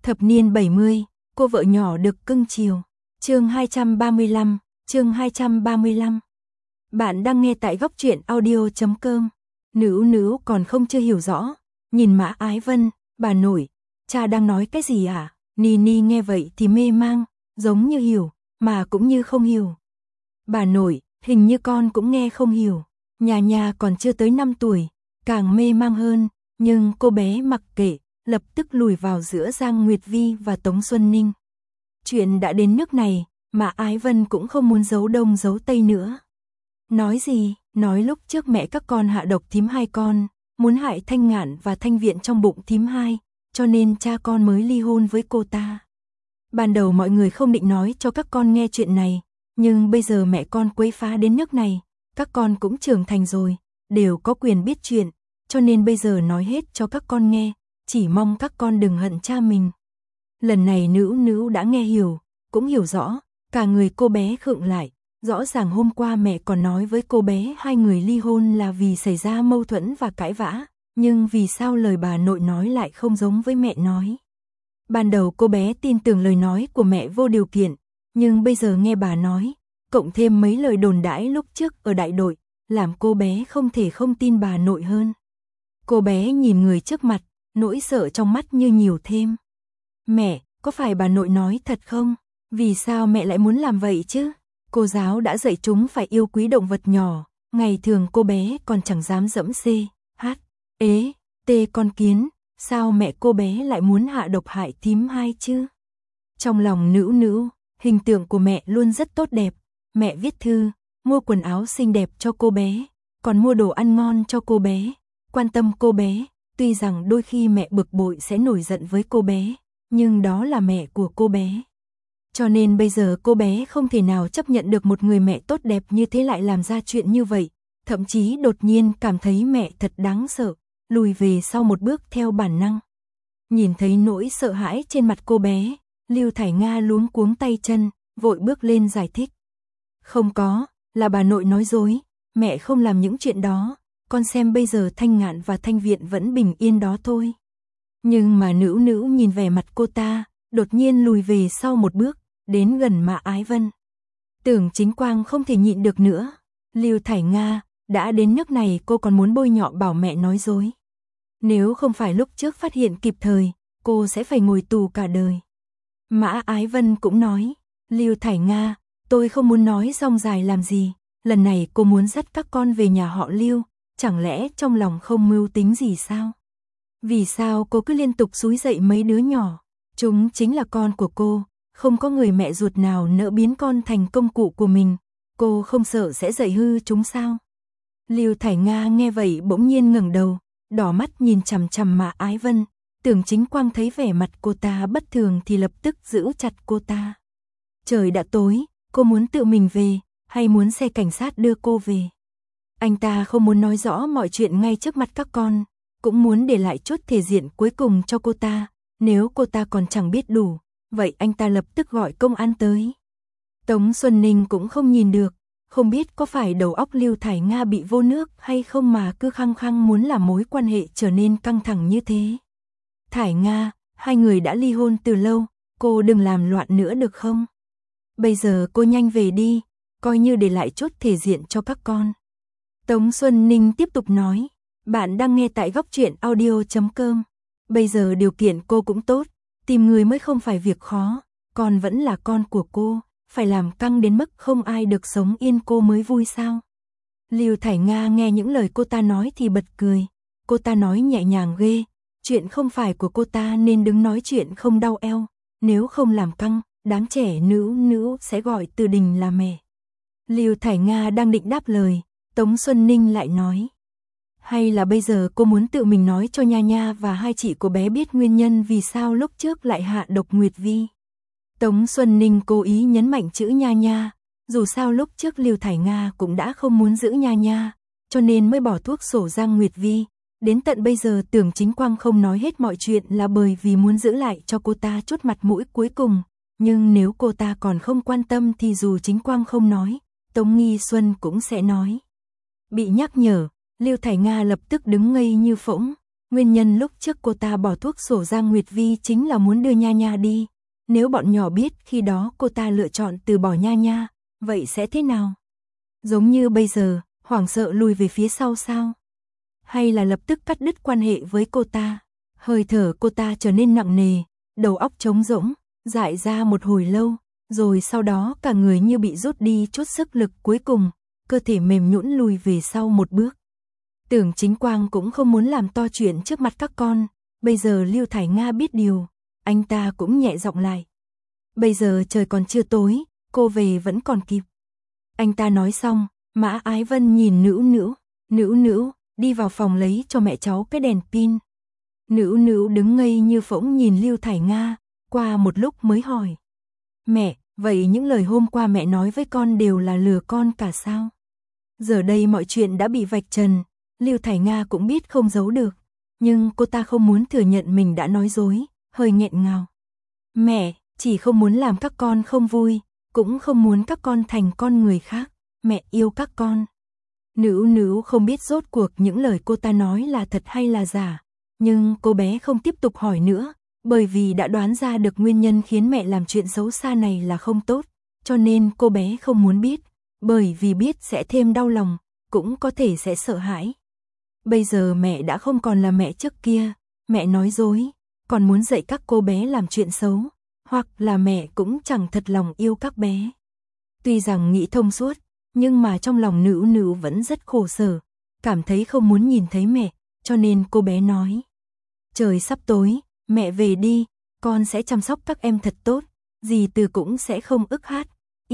Thập niên 70, cô vợ nhỏ được cưng chiều. Chương 235, chương 235. Bạn đang nghe tại góc truyện audio.com. Nữ còn không chưa hiểu rõ, nhìn Mã Ái Vân, bà nội, cha đang nói cái gì à? Nini nghe vậy thì mê mang, giống như hiểu, mà cũng như không hiểu. Bà nội, hình như con cũng nghe không hiểu. Nhà còn chưa tới 5 tuổi, càng mê mang hơn, nhưng cô bé mặc kệ, lập tức lùi vào giữa Giang Nguyệt Vi và Tống Xuân Ninh. Chuyện đã đến nước này, mà Ái Vân cũng không muốn giấu đông giấu tây nữa. Nói gì? Nói lúc trước mẹ các con hạ độc thím hai con, muốn hại Thanh Ngạn và Thanh Viện trong bụng thím hai, cho nên cha con mới ly hôn với cô ta. Ban đầu mọi người không định nói cho các con nghe chuyện này, nhưng bây giờ mẹ con quấy phá đến nước này, các con cũng trưởng thành rồi, đều có quyền biết chuyện, cho nên bây giờ nói hết cho các con nghe, chỉ mong các con đừng hận cha mình. Lần này nữ đã nghe hiểu, cũng hiểu rõ, cả người cô bé khựng lại, rõ ràng hôm qua mẹ còn nói với cô bé hai người ly hôn là vì xảy ra mâu thuẫn và cãi vã, nhưng vì sao lời bà nội nói lại không giống với mẹ nói. Ban đầu cô bé tin tưởng lời nói của mẹ vô điều kiện, nhưng bây giờ nghe bà nói, cộng thêm mấy lời đồn đãi lúc trước ở đại đội, làm cô bé không thể không tin bà nội hơn. Cô bé nhìn người trước mặt, nỗi sợ trong mắt như nhiều thêm. Mẹ, có phải bà nội nói thật không? Vì sao mẹ lại muốn làm vậy chứ? Cô giáo đã dạy chúng phải yêu quý động vật nhỏ, ngày thường cô bé còn chẳng dám dẫm C, H, ế, T con kiến, sao mẹ cô bé lại muốn hạ độc hại thím hai chứ? Trong lòng nữ, hình tượng của mẹ luôn rất tốt đẹp, mẹ viết thư, mua quần áo xinh đẹp cho cô bé, còn mua đồ ăn ngon cho cô bé, quan tâm cô bé, tuy rằng đôi khi mẹ bực bội sẽ nổi giận với cô bé, nhưng đó là mẹ của cô bé. Cho nên bây giờ cô bé không thể nào chấp nhận được một người mẹ tốt đẹp như thế lại làm ra chuyện như vậy, thậm chí đột nhiên cảm thấy mẹ thật đáng sợ, lùi về sau một bước theo bản năng. Nhìn thấy nỗi sợ hãi trên mặt cô bé, Lưu Thải Nga luống cuống tay chân, vội bước lên giải thích. Không có, là bà nội nói dối, mẹ không làm những chuyện đó, con xem bây giờ Thanh Ngạn và Thanh Viện vẫn bình yên đó thôi. Nhưng mà nữ nhìn vẻ mặt cô ta, đột nhiên lùi về sau một bước, đến gần Mã Ái Vân. Tưởng Chính Quang không thể nhịn được nữa. Lưu Thải Nga, đã đến nước này cô còn muốn bôi nhọ bảo mẹ nói dối. Nếu không phải lúc trước phát hiện kịp thời, cô sẽ phải ngồi tù cả đời. Mã Ái Vân cũng nói, Lưu Thải Nga, tôi không muốn nói rong dài làm gì, lần này cô muốn dắt các con về nhà họ Lưu, chẳng lẽ trong lòng không mưu tính gì sao? Vì sao cô cứ liên tục xúi dậy mấy đứa nhỏ? Chúng chính là con của cô, không có người mẹ ruột nào nỡ biến con thành công cụ của mình, cô không sợ sẽ dạy hư chúng sao? Lưu Thải Nga nghe vậy bỗng nhiên ngẩng đầu, đỏ mắt nhìn chằm chằm Mã Ái Vân, Tưởng Chính Quang thấy vẻ mặt cô ta bất thường thì lập tức giữ chặt cô ta. Trời đã tối, cô muốn tự mình về, hay muốn xe cảnh sát đưa cô về? Anh ta không muốn nói rõ mọi chuyện ngay trước mặt các con, cũng muốn để lại chút thể diện cuối cùng cho cô ta, nếu cô ta còn chẳng biết đủ, vậy anh ta lập tức gọi công an tới. Tống Xuân Ninh cũng không nhìn được, không biết có phải đầu óc Lưu Thải Nga bị vô nước hay không mà cứ khăng khăng muốn làm mối quan hệ trở nên căng thẳng như thế. Thải Nga, hai người đã ly hôn từ lâu, cô đừng làm loạn nữa được không? Bây giờ cô nhanh về đi, coi như để lại chút thể diện cho các con. Tống Xuân Ninh tiếp tục nói, bạn đang nghe tại góc truyện audio.com. Bây giờ điều kiện cô cũng tốt, tìm người mới không phải việc khó, con vẫn là con của cô, phải làm căng đến mức không ai được sống yên cô mới vui sao? Lưu Thải Nga nghe những lời cô ta nói thì bật cười, cô ta nói nhẹ nhàng ghê, chuyện không phải của cô ta nên đứng nói chuyện không đau eo, nếu không làm căng, đáng trẻ nữ sẽ gọi Từ Đình là mẹ. Lưu Thải Nga đang định đáp lời, Tống Xuân Ninh lại nói, hay là bây giờ cô muốn tự mình nói cho Nha và hai chị của bé biết nguyên nhân vì sao lúc trước lại hạ độc Nguyệt Vi. Tống Xuân Ninh cố ý nhấn mạnh chữ Nha, dù sao lúc trước Lưu Thải Nga cũng đã không muốn giữ Nha, cho nên mới bỏ thuốc sổ Giang Nguyệt Vi. Đến tận bây giờ Tưởng Chính Quang không nói hết mọi chuyện là bởi vì muốn giữ lại cho cô ta chút mặt mũi cuối cùng, nhưng nếu cô ta còn không quan tâm thì dù Chính Quang không nói, Tống Nghi Xuân cũng sẽ nói. Bị nhắc nhở, Lưu Thải Nga lập tức đứng ngây như phỗng, Nguyên nhân lúc trước cô ta bỏ thuốc sổ Giang Nguyệt Vi chính là muốn đưa Nha Nha đi. Nếu bọn nhỏ biết khi đó cô ta lựa chọn từ bỏ Nha Nha, vậy sẽ thế nào? Giống như bây giờ, hoảng sợ lùi về phía sau sao? Hay là lập tức cắt đứt quan hệ với cô ta? Hơi thở cô ta trở nên nặng nề, đầu óc trống rỗng, dại ra một hồi lâu, rồi sau đó cả người như bị rút đi chút sức lực cuối cùng, cơ thể mềm nhũn lùi về sau một bước. Tưởng Chính Quang cũng không muốn làm to chuyện trước mặt các con, bây giờ Lưu Thải Nga biết điều, anh ta cũng nhẹ giọng lại. Bây giờ trời còn chưa tối, cô về vẫn còn kịp. Anh ta nói xong, Mã Ái Vân nhìn Nữu Nữu, đi vào phòng lấy cho mẹ cháu cái đèn pin. Nữu Nữu đứng ngây như phỗng nhìn Lưu Thải Nga, qua một lúc mới hỏi. Mẹ, vậy những lời hôm qua mẹ nói với con đều là lừa con cả sao? Giờ đây mọi chuyện đã bị vạch trần, Lưu Thải Nga cũng biết không giấu được, nhưng cô ta không muốn thừa nhận mình đã nói dối, hơi nghẹn ngào. Mẹ, chỉ không muốn làm các con không vui, cũng không muốn các con thành con người khác, mẹ yêu các con. Nữu Nữu không biết rốt cuộc những lời cô ta nói là thật hay là giả, nhưng cô bé không tiếp tục hỏi nữa, bởi vì đã đoán ra được nguyên nhân khiến mẹ làm chuyện xấu xa này là không tốt, cho nên cô bé không muốn biết, bởi vì biết sẽ thêm đau lòng, cũng có thể sẽ sợ hãi. Bây giờ mẹ đã không còn là mẹ trước kia, mẹ nói dối, còn muốn dạy các cô bé làm chuyện xấu, hoặc là mẹ cũng chẳng thật lòng yêu các bé. Tuy rằng nghĩ thông suốt, nhưng mà trong lòng Nữu Nữu vẫn rất khổ sở, cảm thấy không muốn nhìn thấy mẹ, cho nên cô bé nói. Trời sắp tối, mẹ về đi, con sẽ chăm sóc các em thật tốt, dì Từ cũng sẽ không ức hát,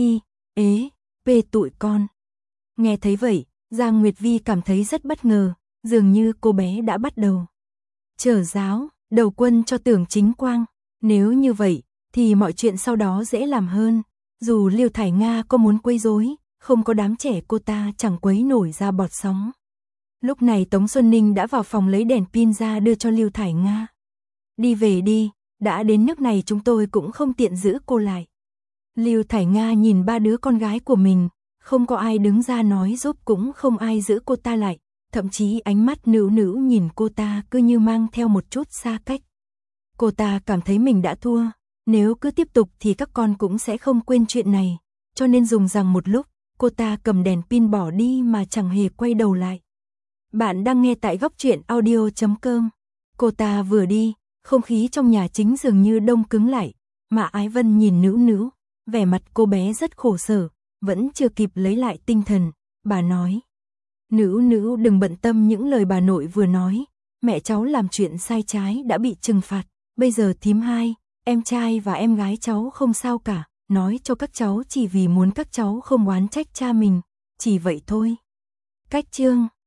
tụi con. Nghe thấy vậy, Giang Nguyệt Vi cảm thấy rất bất ngờ, dường như cô bé đã bắt đầu trở giáo, đầu quân cho Tưởng Chính Quang. Nếu như vậy, thì mọi chuyện sau đó dễ làm hơn. Dù Lưu Thải Nga có muốn quấy rối, không có đám trẻ cô ta chẳng quấy nổi ra bọt sóng. Lúc này Tống Xuân Ninh đã vào phòng lấy đèn pin ra đưa cho Lưu Thải Nga. Đi về đi, đã đến nước này chúng tôi cũng không tiện giữ cô lại. Lưu Thải Nga nhìn ba đứa con gái của mình, không có ai đứng ra nói giúp cũng không ai giữ cô ta lại, thậm chí ánh mắt Nữu Nữu nhìn cô ta cứ như mang theo một chút xa cách. Cô ta cảm thấy mình đã thua, nếu cứ tiếp tục thì các con cũng sẽ không quên chuyện này, cho nên dùng rằng một lúc, cô ta cầm đèn pin bỏ đi mà chẳng hề quay đầu lại. Bạn đang nghe tại Góc Truyện Audio.com. Cô ta vừa đi, không khí trong nhà chính dường như đông cứng lại, mà Ái Vân nhìn Nữu Nữu, vẻ mặt cô bé rất khổ sở, vẫn chưa kịp lấy lại tinh thần, bà nói. Nữu Nữu đừng bận tâm những lời bà nội vừa nói, mẹ cháu làm chuyện sai trái đã bị trừng phạt, bây giờ thím hai, em trai và em gái cháu không sao cả, nói cho các cháu chỉ vì muốn các cháu không oán trách cha mình, chỉ vậy thôi. Cách chương